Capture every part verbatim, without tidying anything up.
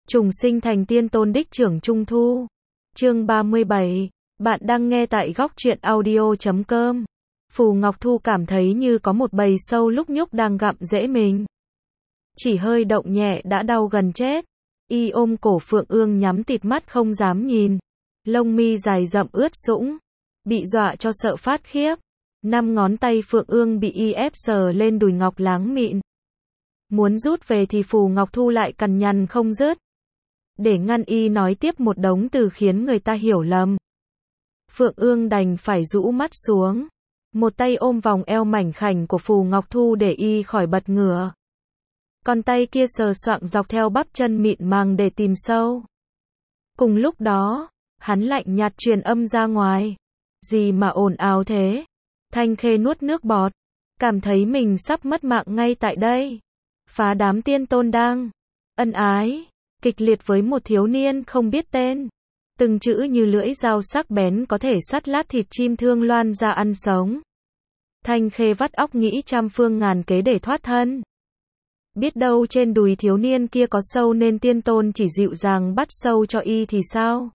Trùng sinh thành tiên tôn đích trưởng Trung Thu. Chương ba mươi bảy. Bạn đang nghe tại góc truyện audio chấm com. Phù Ngọc Thu cảm thấy như có một bầy sâu lúc nhúc đang gặm rễ mình. Chỉ hơi động nhẹ đã đau gần chết. Y ôm cổ Phượng Ương nhắm tịt mắt không dám nhìn. Lông mi dài rậm ướt sũng. Bị dọa cho sợ phát khiếp. Năm ngón tay Phượng Ương bị y ép sờ lên đùi ngọc láng mịn. Muốn rút về thì Phù Ngọc Thu lại cằn nhằn không dứt. Để ngăn y nói tiếp một đống từ khiến người ta hiểu lầm. Phượng Ương đành phải rũ mắt xuống. Một tay ôm vòng eo mảnh khảnh của Phù Ngọc Thu để y khỏi bật ngửa. Còn tay kia sờ soạng dọc theo bắp chân mịn màng để tìm sâu. Cùng lúc đó, hắn lạnh nhạt truyền âm ra ngoài. Gì mà ồn ào thế? Thanh Khê nuốt nước bọt. Cảm thấy mình sắp mất mạng ngay tại đây. Phá đám tiên tôn đang ân ái kịch liệt với một thiếu niên không biết tên. Từng chữ như lưỡi dao sắc bén có thể sắt lát thịt chim thương loan ra ăn sống. Thanh Khê vắt óc nghĩ trăm phương ngàn kế để thoát thân. Biết đâu trên đùi thiếu niên kia có sâu nên tiên tôn chỉ dịu dàng bắt sâu cho y thì sao?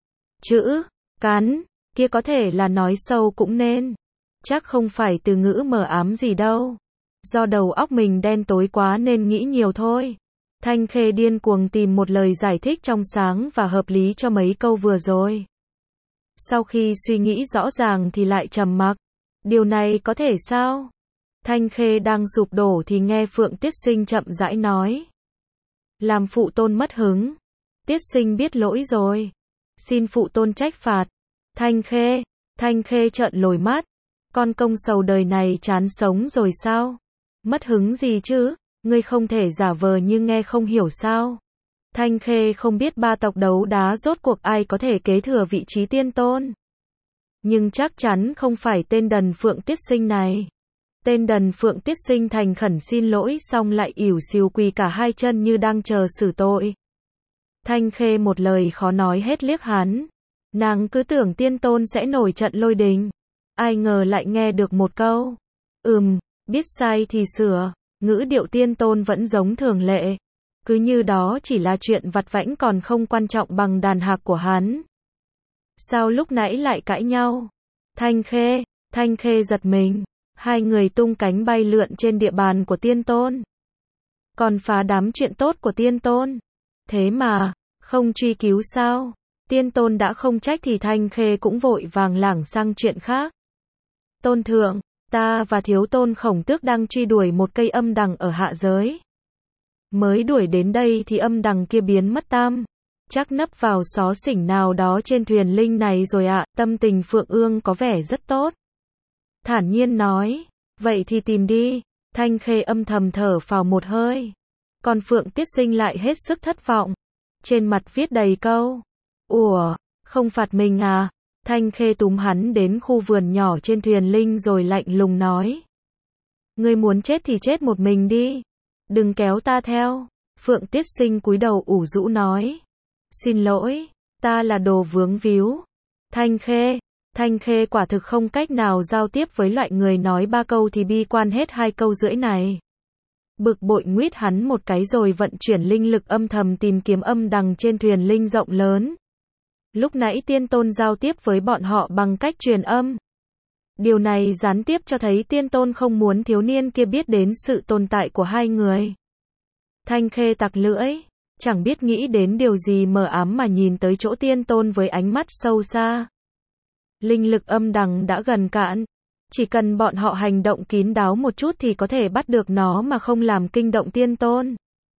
Chữ cắn kia có thể là nói sâu cũng nên. Chắc không phải từ ngữ mờ ám gì đâu. Do đầu óc mình đen tối quá nên nghĩ nhiều thôi. Thanh Khê điên cuồng tìm một lời giải thích trong sáng và hợp lý cho mấy câu vừa rồi. Sau khi suy nghĩ rõ ràng thì lại trầm mặc. Điều này có thể sao? Thanh Khê đang sụp đổ thì nghe Phượng Tiết Sinh chậm rãi nói. Làm phụ tôn mất hứng. Tiết Sinh biết lỗi rồi. Xin phụ tôn trách phạt. Thanh Khê, Thanh Khê trợn lồi mắt. Con công sầu đời này chán sống rồi sao? Mất hứng gì chứ? Ngươi không thể giả vờ như nghe không hiểu sao? Thanh Khê không biết ba tộc đấu đá rốt cuộc ai có thể kế thừa vị trí tiên tôn. Nhưng chắc chắn không phải tên đần Phượng Tiết Sinh này. Tên đần Phượng Tiết Sinh thành khẩn xin lỗi xong lại ỉu xìu quỳ cả hai chân như đang chờ xử tội. Thanh Khê một lời khó nói hết liếc hắn. Nàng cứ tưởng tiên tôn sẽ nổi trận lôi đình. Ai ngờ lại nghe được một câu. Ừm, biết sai thì sửa. Ngữ điệu tiên tôn vẫn giống thường lệ. Cứ như đó chỉ là chuyện vặt vãnh còn không quan trọng bằng đàn hạc của hắn. Sao lúc nãy lại cãi nhau? Thanh Khê, Thanh Khê giật mình. Hai người tung cánh bay lượn trên địa bàn của tiên tôn. Còn phá đám chuyện tốt của tiên tôn. Thế mà, không truy cứu sao? Tiên tôn đã không trách thì Thanh Khê cũng vội vàng lảng sang chuyện khác. Tôn thượng, ta và thiếu tôn Khổng Tước đang truy đuổi một cây âm đằng ở hạ giới. Mới đuổi đến đây thì âm đằng kia biến mất tăm. Chắc nấp vào xó xỉnh nào đó trên thuyền linh này rồi ạ. Tâm tình Phượng Ương có vẻ rất tốt. Thản nhiên nói, vậy thì tìm đi. Thanh Khê âm thầm thở phào một hơi. Còn Phượng Tiết Sinh lại hết sức thất vọng. Trên mặt viết đầy câu. Ủa, không phạt mình à? Thanh Khê túm hắn đến khu vườn nhỏ trên thuyền linh rồi lạnh lùng nói. Ngươi muốn chết thì chết một mình đi. Đừng kéo ta theo. Phượng Tiết Sinh cúi đầu ủ rũ nói. Xin lỗi, ta là đồ vướng víu. Thanh Khê, Thanh Khê quả thực không cách nào giao tiếp với loại người nói ba câu thì bi quan hết hai câu rưỡi này. Bực bội nguýt hắn một cái rồi vận chuyển linh lực âm thầm tìm kiếm âm đằng trên thuyền linh rộng lớn. Lúc nãy tiên tôn giao tiếp với bọn họ bằng cách truyền âm. Điều này gián tiếp cho thấy tiên tôn không muốn thiếu niên kia biết đến sự tồn tại của hai người. Thanh Khê tặc lưỡi, chẳng biết nghĩ đến điều gì mờ ám mà nhìn tới chỗ tiên tôn với ánh mắt sâu xa. Linh lực âm đằng đã gần cạn. Chỉ cần bọn họ hành động kín đáo một chút thì có thể bắt được nó mà không làm kinh động tiên tôn.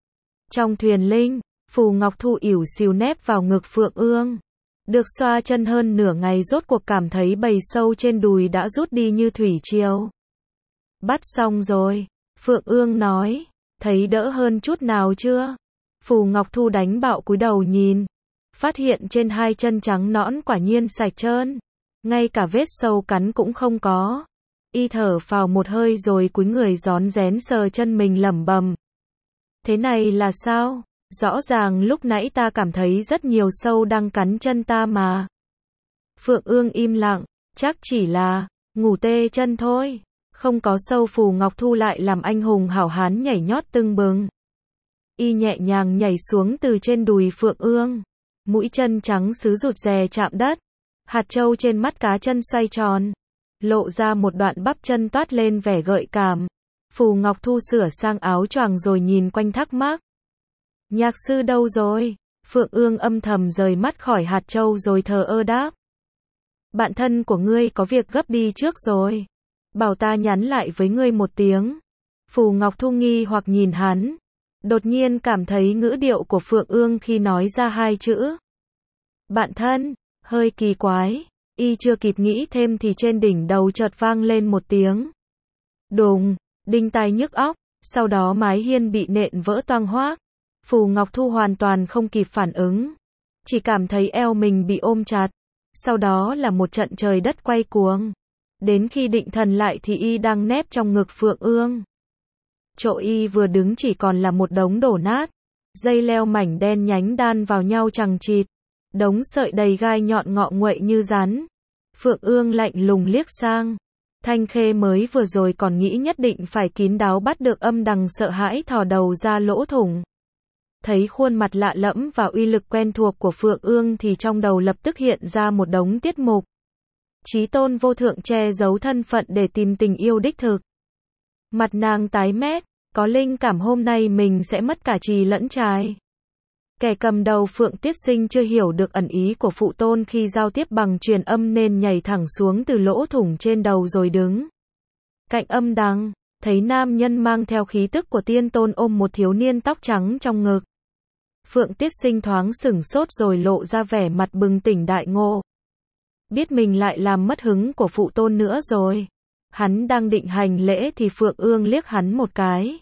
Trong thuyền linh, Phù Ngọc Thu ỉu xìu nép vào ngực Phượng Ương. Được xoa chân hơn nửa ngày rốt cuộc cảm thấy bầy sâu trên đùi đã rút đi như thủy triều. Bắt xong rồi. Phượng Ương nói. Thấy đỡ hơn chút nào chưa? Phù Ngọc Thu đánh bạo cúi đầu nhìn. Phát hiện trên hai chân trắng nõn quả nhiên sạch trơn. Ngay cả vết sâu cắn cũng không có. Y thở phào một hơi rồi cúi người rón rén sờ chân mình lẩm bẩm. Thế này là sao? Rõ ràng lúc nãy ta cảm thấy rất nhiều sâu đang cắn chân ta mà. Phượng Ương im lặng, chắc chỉ là ngủ tê chân thôi. Không có sâu. Phù Ngọc Thu lại làm anh hùng hảo hán nhảy nhót tưng bừng. y nhẹ nhàng nhảy xuống từ trên đùi Phượng Ương. Mũi chân trắng sứ rụt rè chạm đất. Hạt châu trên mắt cá chân xoay tròn. Lộ ra một đoạn bắp chân toát lên vẻ gợi cảm. Phù Ngọc Thu sửa sang áo choàng rồi nhìn quanh thắc mắc. Nhạc sư đâu rồi? Phượng Ương âm thầm rời mắt khỏi hạt châu rồi thờ ơ đáp. Bạn thân của ngươi có việc gấp đi trước rồi. Bảo ta nhắn lại với ngươi một tiếng. Phù Ngọc Thu nghi hoặc nhìn hắn. Đột nhiên cảm thấy ngữ điệu của Phượng Ương khi nói ra hai chữ bạn thân, hơi kỳ quái. Y chưa kịp nghĩ thêm thì trên đỉnh đầu chợt vang lên một tiếng đùng, đinh tai nhức óc, sau đó mái hiên bị nện vỡ toang hoác. Phù Ngọc Thu hoàn toàn không kịp phản ứng, chỉ cảm thấy eo mình bị ôm chặt, sau đó là một trận trời đất quay cuồng. Đến khi định thần lại thì y đang nép trong ngực Phượng Ương. Chỗ y vừa đứng chỉ còn là một đống đổ nát, dây leo mảnh đen nhánh đan vào nhau chằng chịt, đống sợi đầy gai nhọn ngọ nguậy như rắn. Phượng Ương lạnh lùng liếc sang. Thanh Khê mới vừa rồi còn nghĩ nhất định phải kín đáo bắt được Âm Đằng, sợ hãi thò đầu ra lỗ thủng. Thấy khuôn mặt lạ lẫm và uy lực quen thuộc của Phượng Ương thì trong đầu lập tức hiện ra một đống tiết mục. Chí tôn vô thượng che giấu thân phận để tìm tình yêu đích thực. Mặt nàng tái mét, có linh cảm hôm nay mình sẽ mất cả trì lẫn trai. Kẻ cầm đầu Phượng Tiết Sinh chưa hiểu được ẩn ý của phụ tôn khi giao tiếp bằng truyền âm nên nhảy thẳng xuống từ lỗ thủng trên đầu rồi đứng cạnh Âm Đằng, thấy nam nhân mang theo khí tức của tiên tôn ôm một thiếu niên tóc trắng trong ngực. Phượng Tiết Sinh thoáng sửng sốt rồi lộ ra vẻ mặt bừng tỉnh đại ngộ. Biết mình lại làm mất hứng của phụ tôn nữa rồi. Hắn đang định hành lễ thì Phượng Ương liếc hắn một cái.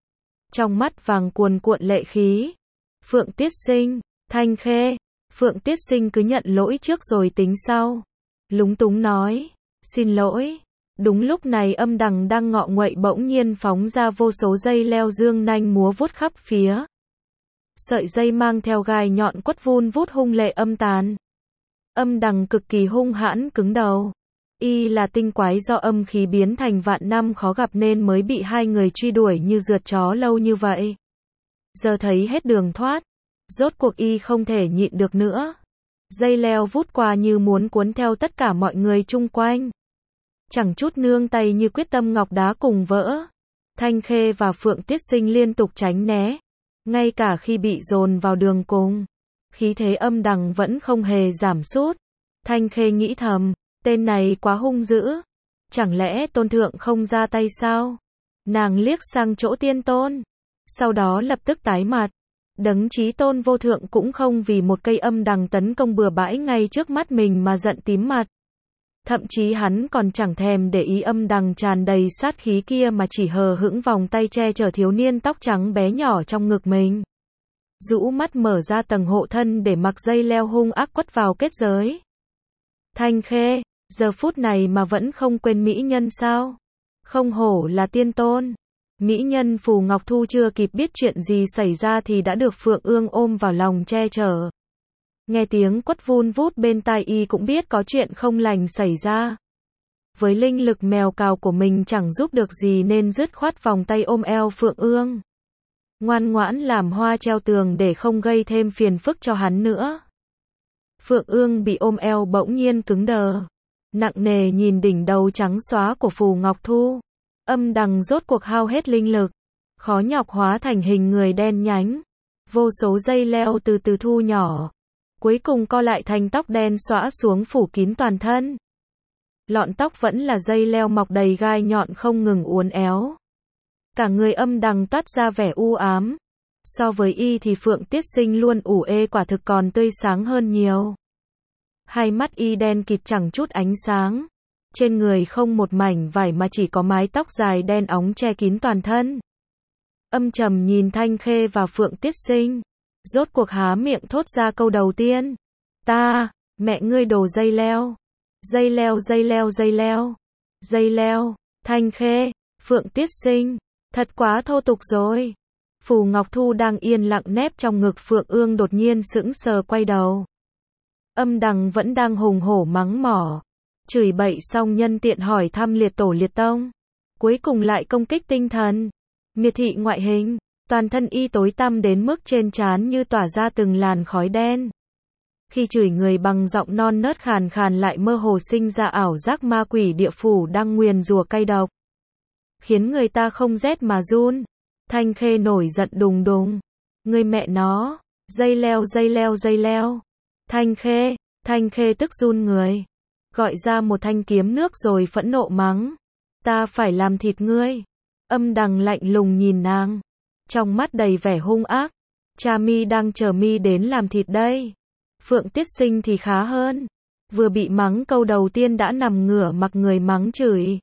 Trong mắt vàng cuồn cuộn lệ khí. Phượng Tiết Sinh, Thanh Khê. Phượng Tiết Sinh cứ nhận lỗi trước rồi tính sau. Lúng túng nói, xin lỗi. Đúng lúc này Âm Đằng đang ngọ nguậy bỗng nhiên phóng ra vô số dây leo dương nanh múa vuốt khắp phía. Sợi dây mang theo gai nhọn quất vun vút hung lệ âm tàn. Âm Đằng cực kỳ hung hãn cứng đầu. Y là tinh quái do âm khí biến thành vạn năm khó gặp nên mới bị hai người truy đuổi như rượt chó lâu như vậy. Giờ thấy hết đường thoát, rốt cuộc y không thể nhịn được nữa. Dây leo vút qua như muốn cuốn theo tất cả mọi người chung quanh. Chẳng chút nương tay như quyết tâm ngọc đá cùng vỡ. Thanh Khê và Phượng Tiết Sinh liên tục tránh né. Ngay cả khi bị dồn vào đường cùng, khí thế Âm Đằng vẫn không hề giảm sút. Thanh Khê nghĩ thầm, tên này quá hung dữ. Chẳng lẽ tôn thượng không ra tay sao? Nàng liếc sang chỗ tiên tôn. Sau đó lập tức tái mặt. Đấng chí tôn vô thượng cũng không vì một cây Âm Đằng tấn công bừa bãi ngay trước mắt mình mà giận tím mặt. Thậm chí hắn còn chẳng thèm để ý Âm Đằng tràn đầy sát khí kia mà chỉ hờ hững vòng tay che chở thiếu niên tóc trắng bé nhỏ trong ngực mình. Rũ mắt mở ra tầng hộ thân để mặc dây leo hung ác quất vào kết giới. Thanh Khê, giờ phút này mà vẫn không quên mỹ nhân sao? Không hổ là tiên tôn. Mỹ nhân Phù Ngọc Thu chưa kịp biết chuyện gì xảy ra thì đã được Phượng Ương ôm vào lòng che chở. Nghe tiếng quất vun vút bên tai y cũng biết có chuyện không lành xảy ra. Với linh lực mèo cào của mình chẳng giúp được gì nên dứt khoát vòng tay ôm eo Phượng Ương. Ngoan ngoãn làm hoa treo tường để không gây thêm phiền phức cho hắn nữa. Phượng Ương bị ôm eo bỗng nhiên cứng đờ. Nặng nề nhìn đỉnh đầu trắng xóa của Phù Ngọc Thu. Âm Đằng rốt cuộc hao hết linh lực. Khó nhọc hóa thành hình người đen nhánh. Vô số dây leo từ từ thu nhỏ. Cuối cùng co lại thành tóc đen xõa xuống phủ kín toàn thân. Lọn tóc vẫn là dây leo mọc đầy gai nhọn không ngừng uốn éo. Cả người Âm Đằng toát ra vẻ u ám. So với y thì Phượng Tiết Sinh luôn ủ ê quả thực còn tươi sáng hơn nhiều. Hai mắt y đen kịt chẳng chút ánh sáng. Trên người không một mảnh vải mà chỉ có mái tóc dài đen óng che kín toàn thân. Âm trầm nhìn Thanh Khê và Phượng Tiết Sinh. Rốt cuộc há miệng thốt ra câu đầu tiên. Ta, mẹ ngươi đồ dây leo. Dây leo dây leo dây leo. Dây leo, Thanh Khê, Phượng Tiết Sinh. Thật quá thô tục rồi. Phù Ngọc Thu đang yên lặng nép trong ngực Phượng Ương đột nhiên sững sờ quay đầu. Âm Đằng vẫn đang hùng hổ mắng mỏ. Chửi bậy xong nhân tiện hỏi thăm liệt tổ liệt tông. Cuối cùng lại công kích tinh thần. Miệt thị ngoại hình. Toàn thân y tối tăm đến mức trên trán như tỏa ra từng làn khói đen. Khi chửi người bằng giọng non nớt khàn khàn lại mơ hồ sinh ra ảo giác ma quỷ địa phủ đang nguyền rủa cay độc. Khiến người ta không rét mà run. Thanh Khê nổi giận đùng đùng. Người mẹ nó, dây leo dây leo dây leo. Thanh Khê, Thanh Khê tức run người. Gọi ra một thanh kiếm nước rồi phẫn nộ mắng. Ta phải làm thịt ngươi. Âm Đằng lạnh lùng nhìn nàng. Trong mắt đầy vẻ hung ác. Cha mi đang chờ mi đến làm thịt đây. Phượng Tiết Sinh thì khá hơn. Vừa bị mắng câu đầu tiên đã nằm ngửa mặc người mắng chửi.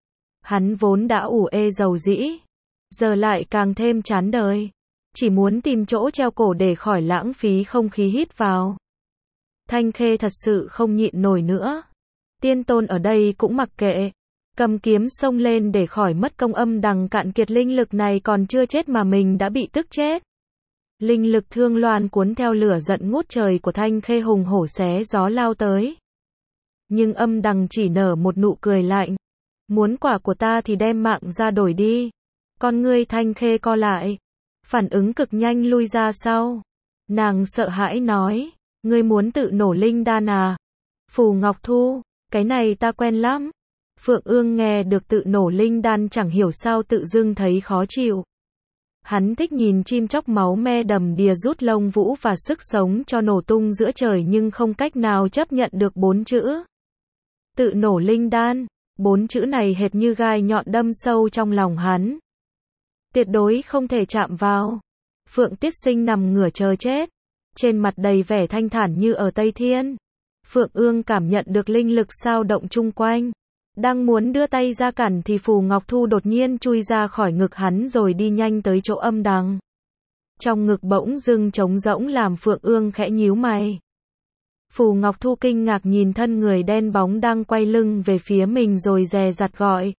Hắn vốn đã ủ ê dầu dĩ. Giờ lại càng thêm chán đời. Chỉ muốn tìm chỗ treo cổ để khỏi lãng phí không khí hít vào. Thanh Khê thật sự không nhịn nổi nữa. Tiên tôn ở đây cũng mặc kệ. Cầm kiếm xông lên để khỏi mất công. Âm Đằng cạn kiệt linh lực này còn chưa chết mà mình đã bị tức chết. Linh lực thương loan cuốn theo lửa giận ngút trời của Thanh Khê hùng hổ xé gió lao tới. Nhưng Âm Đằng chỉ nở một nụ cười lạnh. Muốn quả của ta thì đem mạng ra đổi đi. Con ngươi Thanh Khê co lại. Phản ứng cực nhanh lui ra sau. Nàng sợ hãi nói. Ngươi muốn tự nổ linh đan à? Phù Ngọc Thu, cái này ta quen lắm. Phượng Ương nghe được tự nổ linh đan chẳng hiểu sao tự dưng thấy khó chịu. Hắn thích nhìn chim chóc máu me đầm đìa rút lông vũ và sức sống cho nổ tung giữa trời nhưng không cách nào chấp nhận được bốn chữ. Tự nổ linh đan, bốn chữ này hệt như gai nhọn đâm sâu trong lòng hắn. Tuyệt đối không thể chạm vào. Phượng Tiết Sinh nằm ngửa chờ chết. Trên mặt đầy vẻ thanh thản như ở Tây Thiên. Phượng Ương cảm nhận được linh lực sao động chung quanh. Đang muốn đưa tay ra cản thì Phù Ngọc Thu đột nhiên chui ra khỏi ngực hắn rồi đi nhanh tới chỗ Âm Đằng. Trong ngực bỗng dưng trống rỗng làm Phượng Ương khẽ nhíu mày. Phù Ngọc Thu kinh ngạc nhìn thân người đen bóng đang quay lưng về phía mình rồi dè dặt gọi.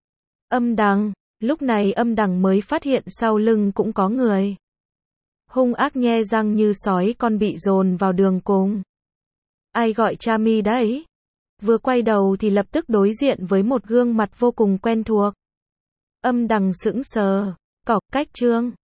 Âm Đằng, lúc này Âm Đằng mới phát hiện sau lưng cũng có người. Hung ác nhe răng như sói con bị dồn vào đường cùng. Ai gọi cha mi đấy? Vừa quay đầu thì lập tức đối diện với một gương mặt vô cùng quen thuộc. Âm Đằng sững sờ. Cọc cách trương.